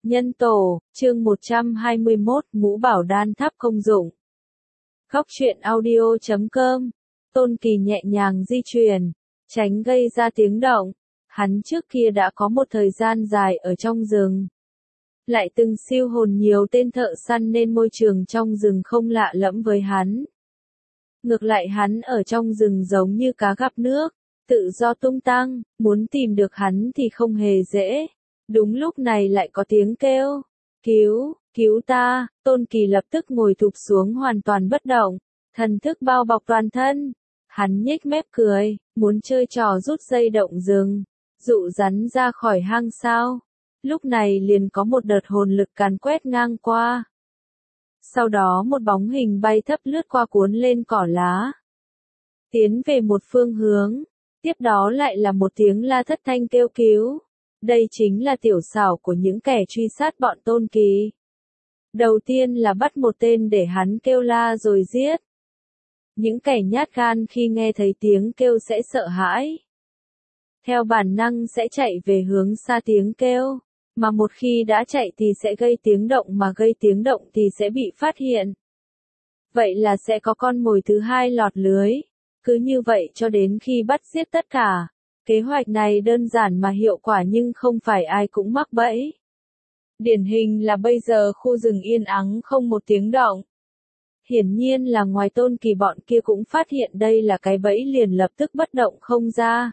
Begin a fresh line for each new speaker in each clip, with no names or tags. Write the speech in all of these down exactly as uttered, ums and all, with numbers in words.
Nhân tổ, chương một trăm hai mươi mốt, ngũ bảo đan tháp công dụng. Góc truyện audio chấm com. Tôn Kỳ nhẹ nhàng di chuyển, tránh gây ra tiếng động. Hắn trước kia đã có một thời gian dài ở trong rừng. Lại từng siêu hồn nhiều tên thợ săn nên môi trường trong rừng không lạ lẫm với hắn. Ngược lại hắn ở trong rừng giống như cá gặp nước, tự do tung tăng, muốn tìm được hắn thì không hề dễ. Đúng lúc này lại có tiếng kêu, cứu, cứu ta, Tôn Kỳ lập tức ngồi thụp xuống hoàn toàn bất động, thần thức bao bọc toàn thân. Hắn nhếch mép cười, muốn chơi trò rút dây động rừng, dụ rắn ra khỏi hang sao. Lúc này liền có một đợt hồn lực càn quét ngang qua. Sau đó một bóng hình bay thấp lướt qua cuốn lên cỏ lá. Tiến về một phương hướng, tiếp đó lại là một tiếng la thất thanh kêu cứu. Đây chính là tiểu xảo của những kẻ truy sát bọn Tôn Kỳ. Đầu tiên là bắt một tên để hắn kêu la rồi giết. Những kẻ nhát gan khi nghe thấy tiếng kêu sẽ sợ hãi. Theo bản năng sẽ chạy về hướng xa tiếng kêu, mà một khi đã chạy thì sẽ gây tiếng động mà gây tiếng động thì sẽ bị phát hiện. Vậy là sẽ có con mồi thứ hai lọt lưới. Cứ như vậy cho đến khi bắt giết tất cả. Kế hoạch này đơn giản mà hiệu quả nhưng không phải ai cũng mắc bẫy. Điển hình là bây giờ khu rừng yên ắng không một tiếng động. Hiển nhiên là ngoài Tôn Kỳ bọn kia cũng phát hiện đây là cái bẫy liền lập tức bất động không ra.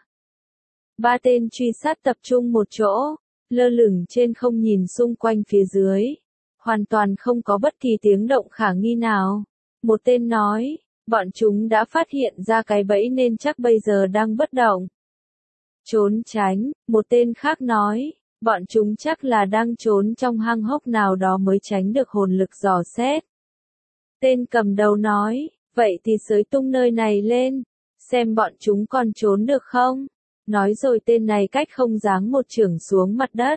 Ba tên truy sát tập trung một chỗ, lơ lửng trên không nhìn xung quanh phía dưới. Hoàn toàn không có bất kỳ tiếng động khả nghi nào. Một tên nói, bọn chúng đã phát hiện ra cái bẫy nên chắc bây giờ đang bất động. Trốn tránh, một tên khác nói, bọn chúng chắc là đang trốn trong hang hốc nào đó mới tránh được hồn lực dò xét. Tên cầm đầu nói, vậy thì xới tung nơi này lên, xem bọn chúng còn trốn được không. Nói rồi tên này cách không giáng một chưởng xuống mặt đất.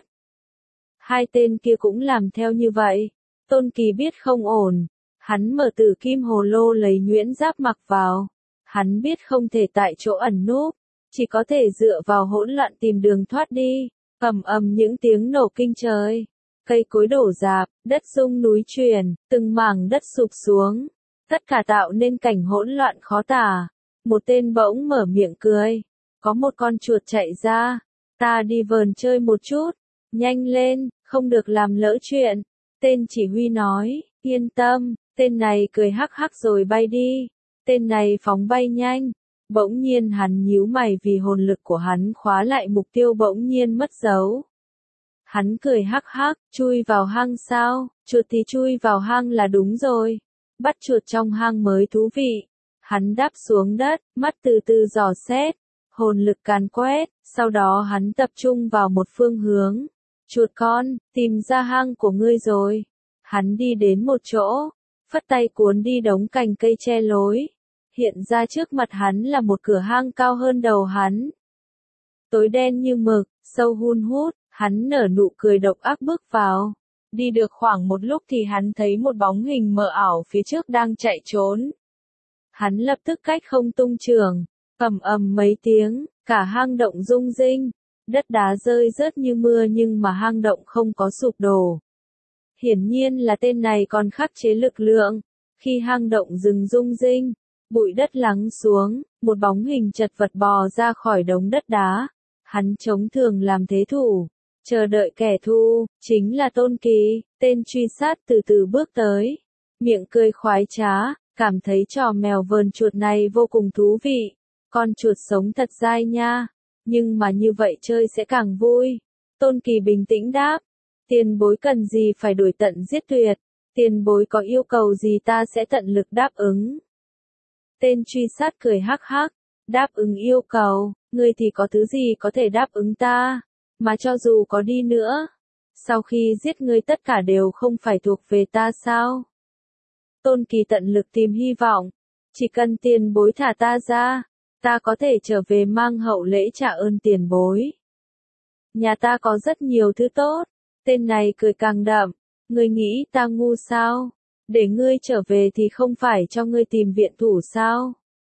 Hai tên kia cũng làm theo như vậy. Tôn Kỳ biết không ổn, hắn mở tử kim hồ lô lấy nhuyễn giáp mặc vào. Hắn biết không thể tại chỗ ẩn núp. Chỉ có thể dựa vào hỗn loạn tìm đường thoát đi. Ầm ầm những tiếng nổ kinh trời. Cây cối đổ rạp, đất rung núi chuyển, từng mảng đất sụp xuống. Tất cả tạo nên cảnh hỗn loạn khó tả. Một tên bỗng mở miệng cười. Có một con chuột chạy ra. Ta đi vờn chơi một chút. Nhanh lên, không được làm lỡ chuyện. Tên chỉ huy nói, yên tâm. Tên này cười hắc hắc rồi bay đi. Tên này phóng bay nhanh. Bỗng nhiên hắn nhíu mày vì hồn lực của hắn khóa lại mục tiêu bỗng nhiên mất dấu. Hắn cười hắc hắc, chui vào hang sao, chuột thì chui vào hang là đúng rồi. Bắt chuột trong hang mới thú vị. Hắn đáp xuống đất, mắt từ từ dò xét, hồn lực càn quét, sau đó hắn tập trung vào một phương hướng. Chuột con, tìm ra hang của ngươi rồi. Hắn đi đến một chỗ, phất tay cuốn đi đống cành cây che lối. Hiện ra trước mặt hắn là một cửa hang cao hơn đầu hắn. Tối đen như mực, sâu hun hút, hắn nở nụ cười độc ác bước vào. Đi được khoảng một lúc thì hắn thấy một bóng hình mờ ảo phía trước đang chạy trốn. Hắn lập tức cách không tung chưởng, ầm ầm mấy tiếng, cả hang động rung rinh. Đất đá rơi rớt như mưa nhưng mà hang động không có sụp đổ. Hiển nhiên là tên này còn khắc chế lực lượng. Khi hang động dừng rung rinh, bụi đất lắng xuống, một bóng hình chật vật bò ra khỏi đống đất đá. Hắn chống thường làm thế thủ, chờ đợi kẻ thù, chính là Tôn Kỳ. Tên truy sát từ từ bước tới, miệng cười khoái trá, cảm thấy trò mèo vờn chuột này vô cùng thú vị. Con chuột sống thật dai nha, nhưng mà như vậy chơi sẽ càng vui. Tôn Kỳ bình tĩnh đáp, tiền bối cần gì phải đuổi tận giết tuyệt, tiền bối có yêu cầu gì ta sẽ tận lực đáp ứng. Tên truy sát cười hắc hắc, đáp ứng yêu cầu, ngươi thì có thứ gì có thể đáp ứng ta, mà cho dù có đi nữa, sau khi giết ngươi tất cả đều không phải thuộc về ta sao? Tôn Kỳ tận lực tìm hy vọng, chỉ cần tiền bối thả ta ra, ta có thể trở về mang hậu lễ trả ơn tiền bối. Nhà ta có rất nhiều thứ tốt. Tên này cười càng đậm, ngươi nghĩ ta ngu sao? Để ngươi trở về thì không phải cho ngươi tìm viện thủ sao?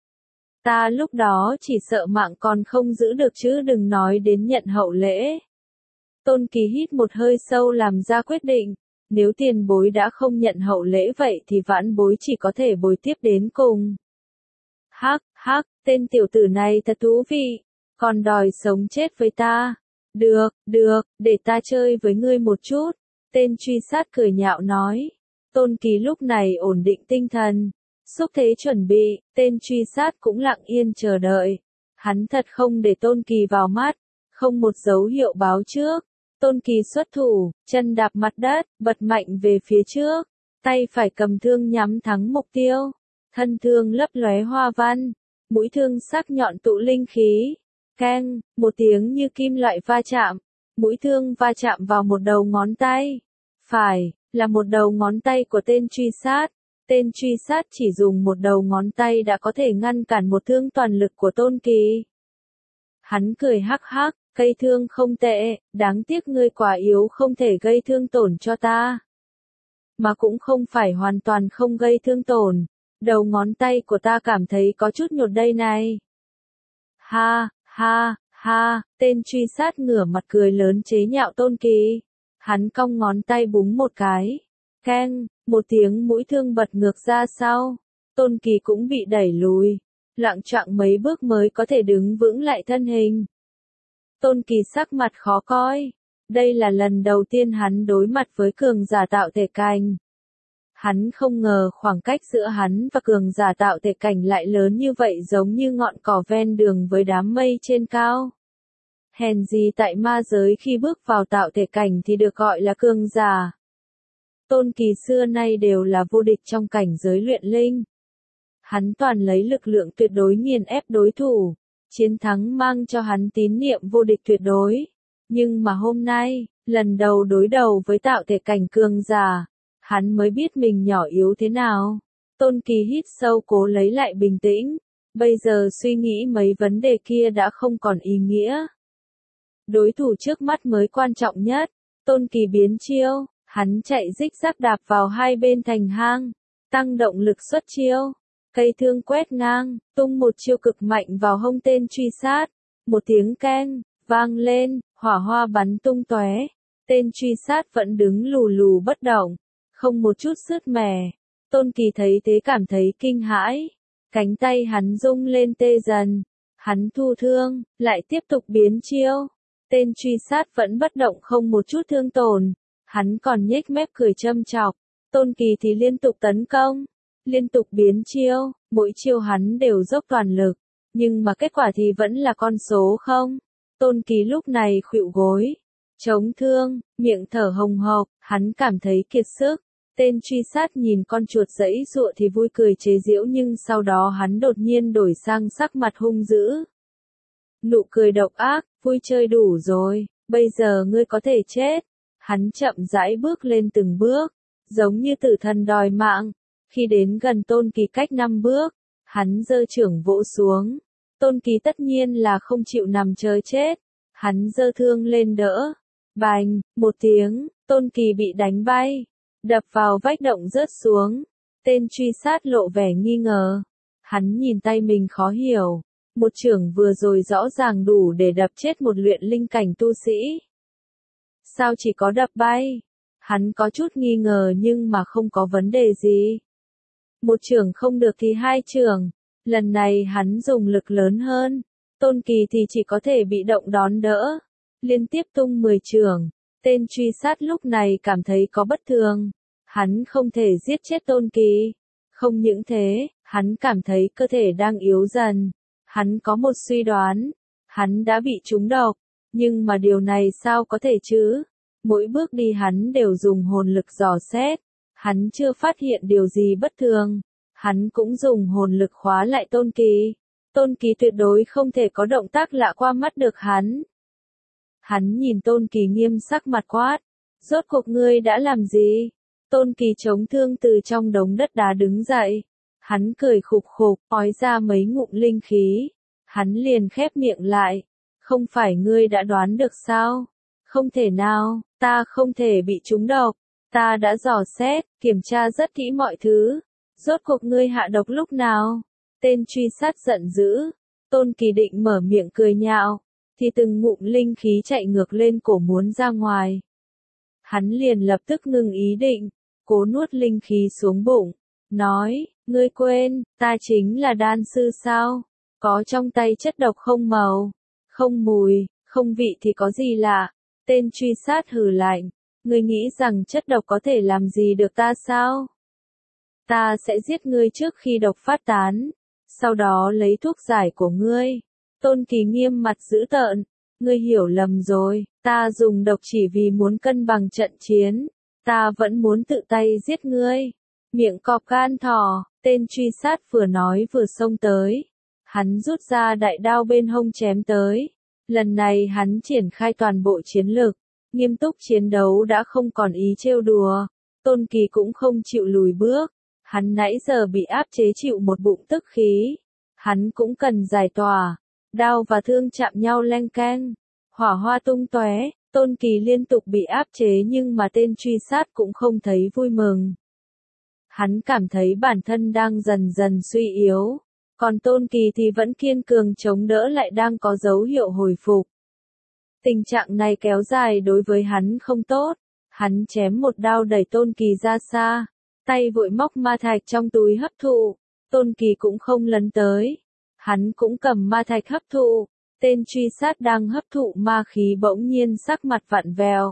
Ta lúc đó chỉ sợ mạng còn không giữ được chứ đừng nói đến nhận hậu lễ. Tôn Kỳ hít một hơi sâu làm ra quyết định. Nếu tiền bối đã không nhận hậu lễ vậy thì vãn bối chỉ có thể bồi tiếp đến cùng. Hắc, hắc, tên tiểu tử này thật thú vị. Còn đòi sống chết với ta. Được, được, để ta chơi với ngươi một chút. Tên truy sát cười nhạo nói. Tôn Kỳ lúc này ổn định tinh thần. Xúc thế chuẩn bị, tên truy sát cũng lặng yên chờ đợi. Hắn thật không để Tôn Kỳ vào mắt. Không một dấu hiệu báo trước. Tôn Kỳ xuất thủ, chân đạp mặt đất, bật mạnh về phía trước. Tay phải cầm thương nhắm thẳng mục tiêu. Thân thương lấp lóe hoa văn. Mũi thương sắc nhọn tụ linh khí. Keng, một tiếng như kim loại va chạm. Mũi thương va chạm vào một đầu ngón tay. Phải, là một đầu ngón tay của tên truy sát. Tên truy sát chỉ dùng một đầu ngón tay đã có thể ngăn cản một thương toàn lực của Tôn Kỳ. Hắn cười hắc hắc, cây thương không tệ, đáng tiếc ngươi quá yếu không thể gây thương tổn cho ta. Mà cũng không phải hoàn toàn không gây thương tổn. Đầu ngón tay của ta cảm thấy có chút nhột đây này. Ha, ha, ha, tên truy sát ngửa mặt cười lớn chế nhạo Tôn Kỳ. Hắn cong ngón tay búng một cái. Keng, một tiếng mũi thương bật ngược ra sau. Tôn Kỳ cũng bị đẩy lùi. Loạng choạng mấy bước mới có thể đứng vững lại thân hình. Tôn Kỳ sắc mặt khó coi. Đây là lần đầu tiên hắn đối mặt với cường giả tạo thể cảnh. Hắn không ngờ khoảng cách giữa hắn và cường giả tạo thể cảnh lại lớn như vậy, giống như ngọn cỏ ven đường với đám mây trên cao. Hèn gì tại ma giới khi bước vào tạo thể cảnh thì được gọi là cường giả. Tôn Kỳ xưa nay đều là vô địch trong cảnh giới luyện linh. Hắn toàn lấy lực lượng tuyệt đối nghiền ép đối thủ. Chiến thắng mang cho hắn tín niệm vô địch tuyệt đối. Nhưng mà hôm nay, lần đầu đối đầu với tạo thể cảnh cường giả, hắn mới biết mình nhỏ yếu thế nào. Tôn Kỳ hít sâu cố lấy lại bình tĩnh. Bây giờ suy nghĩ mấy vấn đề kia đã không còn ý nghĩa. Đối thủ trước mắt mới quan trọng nhất. Tôn Kỳ biến chiêu, hắn chạy rích rắc đạp vào hai bên thành hang, tăng động lực xuất chiêu. Cây thương quét ngang, tung một chiêu cực mạnh vào hông tên truy sát. Một tiếng keng, vang lên, hỏa hoa bắn tung tóe. Tên truy sát vẫn đứng lù lù bất động, không một chút sứt mẻ. Tôn Kỳ thấy thế cảm thấy kinh hãi. Cánh tay hắn rung lên tê dần. Hắn thu thương, lại tiếp tục biến chiêu. Tên truy sát vẫn bất động không một chút thương tổn. Hắn còn nhếch mép cười châm chọc. Tôn Kỳ thì liên tục tấn công. Liên tục biến chiêu, mỗi chiêu hắn đều dốc toàn lực, nhưng mà kết quả thì vẫn là con số không. Tôn Kỳ lúc này khuỵu gối, chống thương, miệng thở hồng hộc, hắn cảm thấy kiệt sức. Tên truy sát nhìn con chuột giãy giụa thì vui cười chế giễu, nhưng sau đó hắn đột nhiên đổi sang sắc mặt hung dữ. Nụ cười độc ác, vui chơi đủ rồi, bây giờ ngươi có thể chết. Hắn chậm rãi bước lên từng bước, giống như tử thần đòi mạng. Khi đến gần Tôn Kỳ cách năm bước, hắn giơ chưởng vỗ xuống. Tôn Kỳ tất nhiên là không chịu nằm chờ chết. Hắn giơ thương lên đỡ. Bành, một tiếng, Tôn Kỳ bị đánh bay. Đập vào vách động rớt xuống. Tên truy sát lộ vẻ nghi ngờ. Hắn nhìn tay mình khó hiểu. Một chưởng vừa rồi rõ ràng đủ để đập chết một luyện linh cảnh tu sĩ. Sao chỉ có đập bay? Hắn có chút nghi ngờ nhưng mà không có vấn đề gì. Một chưởng không được thì hai chưởng. Lần này hắn dùng lực lớn hơn. Tôn Kỳ thì chỉ có thể bị động đón đỡ. Liên tiếp tung mười chưởng. Tên truy sát lúc này cảm thấy có bất thường. Hắn không thể giết chết Tôn Kỳ. Không những thế, hắn cảm thấy cơ thể đang yếu dần. Hắn có một suy đoán. Hắn đã bị trúng độc. Nhưng mà điều này sao có thể chứ? Mỗi bước đi hắn đều dùng hồn lực dò xét. Hắn chưa phát hiện điều gì bất thường. Hắn cũng dùng hồn lực khóa lại Tôn Kỳ. Tôn Kỳ tuyệt đối không thể có động tác lạ qua mắt được hắn. Hắn nhìn Tôn Kỳ nghiêm sắc mặt quát. Rốt cuộc ngươi đã làm gì? Tôn Kỳ chống thương từ trong đống đất đá đứng dậy. Hắn cười khục khục, ói ra mấy ngụm linh khí. Hắn liền khép miệng lại. Không phải ngươi đã đoán được sao? Không thể nào, ta không thể bị trúng độc. Ta đã dò xét, kiểm tra rất kỹ mọi thứ. Rốt cuộc ngươi hạ độc lúc nào? Tên truy sát giận dữ. Tôn Kỳ định mở miệng cười nhạo. thì từng ngụm linh khí chạy ngược lên cổ muốn ra ngoài. Hắn liền lập tức ngừng ý định, cố nuốt linh khí xuống bụng, nói, ngươi quên, ta chính là đan sư sao? Có trong tay chất độc không màu, không mùi, không vị thì có gì lạ? Tên truy sát hừ lạnh, ngươi nghĩ rằng chất độc có thể làm gì được ta sao? Ta sẽ giết ngươi trước khi độc phát tán, sau đó lấy thuốc giải của ngươi. Tôn Kỳ nghiêm mặt dữ tợn, ngươi hiểu lầm rồi, ta dùng độc chỉ vì muốn cân bằng trận chiến, ta vẫn muốn tự tay giết ngươi. Miệng cọp gan thỏ, tên truy sát vừa nói vừa xông tới. Hắn rút ra đại đao bên hông chém tới. Lần này hắn triển khai toàn bộ chiến lực, nghiêm túc chiến đấu đã không còn ý trêu đùa. Tôn Kỳ cũng không chịu lùi bước, hắn nãy giờ bị áp chế chịu một bụng tức khí. Hắn cũng cần giải tỏa, đao và thương chạm nhau leng keng, hỏa hoa tung tóe. Tôn Kỳ liên tục bị áp chế nhưng mà tên truy sát cũng không thấy vui mừng. Hắn cảm thấy bản thân đang dần dần suy yếu, còn Tôn Kỳ thì vẫn kiên cường chống đỡ lại đang có dấu hiệu hồi phục. Tình trạng này kéo dài đối với hắn không tốt, hắn chém một đao đẩy Tôn Kỳ ra xa, tay vội móc ma thạch trong túi hấp thụ, Tôn Kỳ cũng không lấn tới, hắn cũng cầm ma thạch hấp thụ, tên truy sát đang hấp thụ ma khí bỗng nhiên sắc mặt vặn vẹo.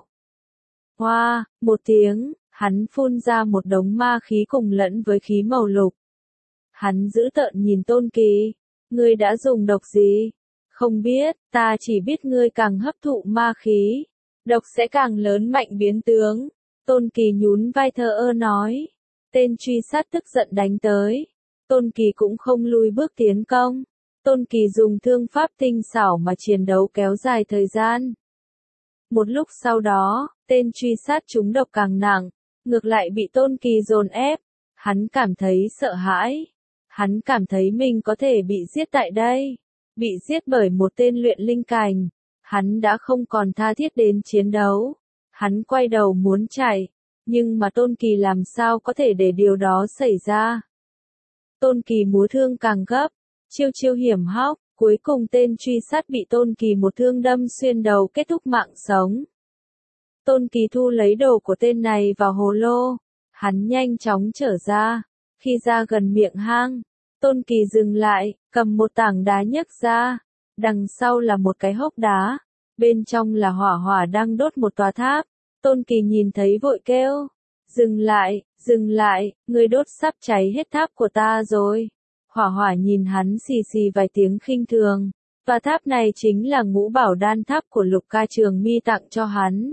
Hoa, một tiếng, hắn phun ra một đống ma khí cùng lẫn với khí màu lục. Hắn dữ tợn nhìn Tôn Kỳ, ngươi đã dùng độc gì? Không biết, ta chỉ biết ngươi càng hấp thụ ma khí, độc sẽ càng lớn mạnh biến tướng. Tôn Kỳ nhún vai thờ ơ nói, tên truy sát tức giận đánh tới. Tôn Kỳ cũng không lùi bước tiến công. Tôn Kỳ dùng thương pháp tinh xảo mà chiến đấu kéo dài thời gian. Một lúc sau đó, tên truy sát trúng độc càng nặng, ngược lại bị Tôn Kỳ dồn ép. Hắn cảm thấy sợ hãi. Hắn cảm thấy mình có thể bị giết tại đây. Bị giết bởi một tên luyện linh cảnh. Hắn đã không còn tha thiết đến chiến đấu. Hắn quay đầu muốn chạy. Nhưng mà Tôn Kỳ làm sao có thể để điều đó xảy ra. Tôn Kỳ múa thương càng gấp. Chiêu chiêu hiểm hóc. Cuối cùng tên truy sát bị Tôn Kỳ một thương đâm xuyên đầu kết thúc mạng sống. Tôn Kỳ thu lấy đồ của tên này vào hồ lô. Hắn nhanh chóng trở ra. Khi ra gần miệng hang, Tôn Kỳ dừng lại, cầm một tảng đá nhấc ra. Đằng sau là một cái hốc đá. Bên trong là hỏa hỏa đang đốt một tòa tháp. Tôn Kỳ nhìn thấy vội kêu. Dừng lại, dừng lại, người đốt sắp cháy hết tháp của ta rồi. Hỏa hỏa nhìn hắn xì xì vài tiếng khinh thường. Tòa tháp này chính là ngũ bảo đan tháp của Lục Ca Trường Mi tặng cho hắn.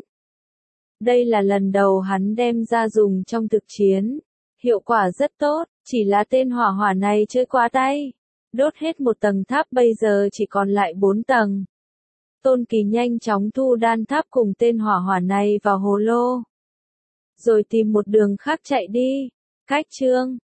Đây là lần đầu hắn đem ra dùng trong thực chiến. Hiệu quả rất tốt, chỉ là tên hỏa hỏa này chơi quá tay. Đốt hết một tầng tháp bây giờ chỉ còn lại bốn tầng. Tôn Kỳ nhanh chóng thu đan tháp cùng tên hỏa hỏa này vào hồ lô. Rồi tìm một đường khác chạy đi. Cách chương